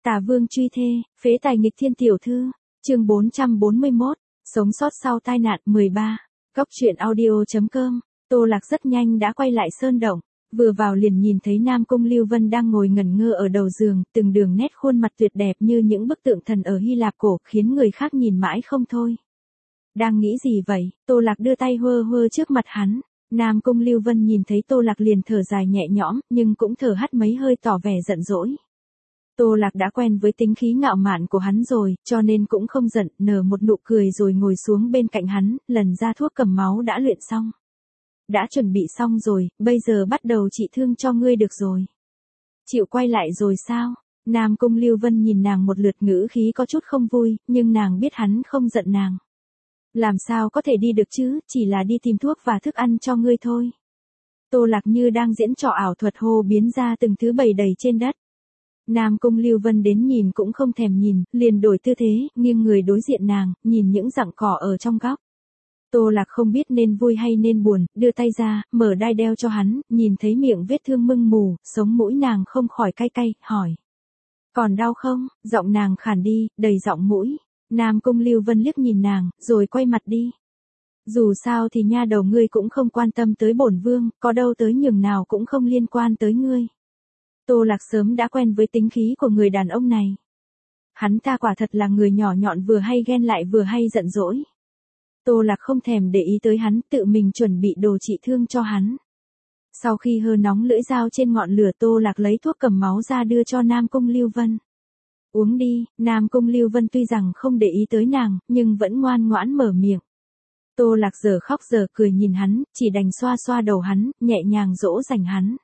Tà vương truy thê, phế tài nghịch thiên tiểu thư, chương 441, sống sót sau tai nạn 13. Góc truyện audio.com, Tô Lạc rất nhanh đã quay lại sơn động, vừa vào liền nhìn thấy Nam Cung Lưu Vân đang ngồi ngẩn ngơ ở đầu giường, từng đường nét khuôn mặt tuyệt đẹp như những bức tượng thần ở Hy Lạp cổ, khiến người khác nhìn mãi không thôi. Đang nghĩ gì vậy? Tô Lạc đưa tay hơ hơ trước mặt hắn. Nam Cung Lưu Vân nhìn thấy Tô Lạc liền thở dài nhẹ nhõm, nhưng cũng thở hắt mấy hơi tỏ vẻ giận dỗi. Tô Lạc đã quen với tính khí ngạo mạn của hắn rồi, cho nên cũng không giận, nở một nụ cười rồi ngồi xuống bên cạnh hắn, lần ra thuốc cầm máu đã luyện xong. Đã chuẩn bị xong rồi, bây giờ bắt đầu trị thương cho ngươi được rồi. Chịu quay lại rồi sao? Nam Cung Lưu Vân nhìn nàng một lượt, ngữ khí có chút không vui, nhưng nàng biết hắn không giận nàng. Làm sao có thể đi được chứ, chỉ là đi tìm thuốc và thức ăn cho ngươi thôi. Tô Lạc như đang diễn trò ảo thuật hô biến ra từng thứ bày đầy trên đất. Nam Cung Lưu Vân đến nhìn cũng không thèm nhìn, liền đổi tư thế, nghiêng người đối diện nàng, nhìn những rặng cỏ ở trong góc. Tô Lạc không biết nên vui hay nên buồn, đưa tay ra, mở đai đeo cho hắn, nhìn thấy miệng vết thương mưng mù, sống mũi nàng không khỏi cay cay, hỏi. Còn đau không? Giọng nàng khàn đi, đầy giọng mũi. Nam Cung Lưu Vân liếc nhìn nàng, rồi quay mặt đi. Dù sao thì nha đầu ngươi cũng không quan tâm tới bổn vương, có đâu tới nhường nào cũng không liên quan tới ngươi. Tô Lạc sớm đã quen với tính khí của người đàn ông này. Hắn ta quả thật là người nhỏ nhọn, vừa hay ghen lại vừa hay giận dỗi. Tô Lạc không thèm để ý tới hắn, tự mình chuẩn bị đồ trị thương cho hắn. Sau khi hơ nóng lưỡi dao trên ngọn lửa, Tô Lạc lấy thuốc cầm máu ra đưa cho Nam Cung Lưu Vân. Uống đi. Nam Cung Lưu Vân tuy rằng không để ý tới nàng, nhưng vẫn ngoan ngoãn mở miệng. Tô Lạc giờ khóc giờ cười nhìn hắn, chỉ đành xoa xoa đầu hắn, nhẹ nhàng dỗ dành hắn.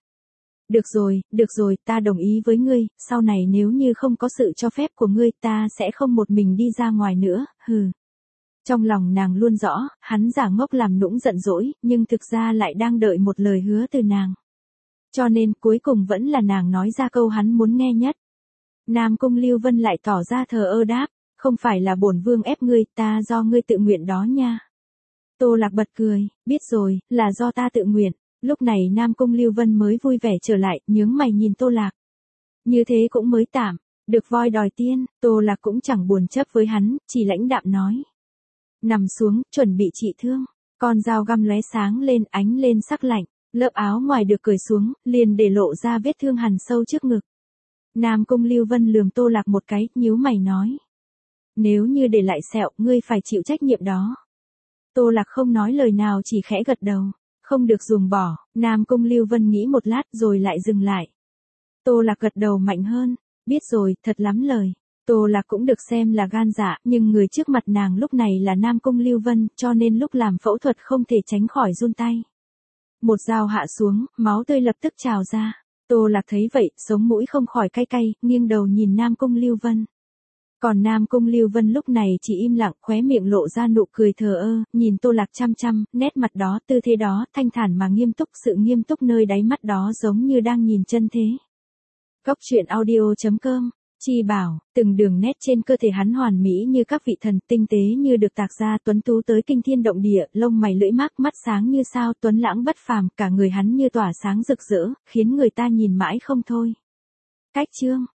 Được rồi, ta đồng ý với ngươi, sau này nếu như không có sự cho phép của ngươi, ta sẽ không một mình đi ra ngoài nữa, hừ. Trong lòng nàng luôn rõ, hắn giả ngốc làm nũng giận dỗi, nhưng thực ra lại đang đợi một lời hứa từ nàng. Cho nên cuối cùng vẫn là nàng nói ra câu hắn muốn nghe nhất. Nam Cung Lưu Vân lại tỏ ra thờ ơ đáp, không phải là bổn vương ép ngươi, ta do ngươi tự nguyện đó nha. Tô Lạc bật cười, biết rồi, là do ta tự nguyện. Lúc này Nam Cung Lưu Vân mới vui vẻ trở lại, nhướng mày nhìn Tô Lạc. Như thế cũng mới tạm, được voi đòi tiên, Tô Lạc cũng chẳng buồn chấp với hắn, chỉ lãnh đạm nói. Nằm xuống, chuẩn bị trị thương, con dao găm lóe sáng lên, ánh lên sắc lạnh, lớp áo ngoài được cởi xuống, liền để lộ ra vết thương hằn sâu trước ngực. Nam Cung Lưu Vân lườm Tô Lạc một cái, nhíu mày nói. Nếu như để lại sẹo, ngươi phải chịu trách nhiệm đó. Tô Lạc không nói lời nào, chỉ khẽ gật đầu. Không được ruồng bỏ. Nam Cung Lưu Vân nghĩ một lát rồi lại dừng lại. Tô Lạc gật đầu mạnh hơn. Biết rồi, thật lắm lời. Tô Lạc cũng được xem là gan dạ, nhưng người trước mặt nàng lúc này là Nam Cung Lưu Vân, cho nên lúc làm phẫu thuật không thể tránh khỏi run tay. Một dao hạ xuống, máu tươi lập tức trào ra. Tô Lạc thấy vậy, sống mũi không khỏi cay cay, nghiêng đầu nhìn Nam Cung Lưu Vân. Còn Nam Cung Lưu Vân lúc này chỉ im lặng, khóe miệng lộ ra nụ cười thờ ơ, nhìn Tô Lạc chăm chăm, nét mặt đó, tư thế đó, thanh thản mà nghiêm túc, sự nghiêm túc nơi đáy mắt đó giống như đang nhìn chân thế. Góc truyện audio.com, Chi bảo, từng đường nét trên cơ thể hắn hoàn mỹ như các vị thần, tinh tế như được tạc ra, tuấn tú tới kinh thiên động địa, lông mày lưỡi mác, mắt sáng như sao, tuấn lãng bất phàm, cả người hắn như tỏa sáng rực rỡ, khiến người ta nhìn mãi không thôi. Cách chương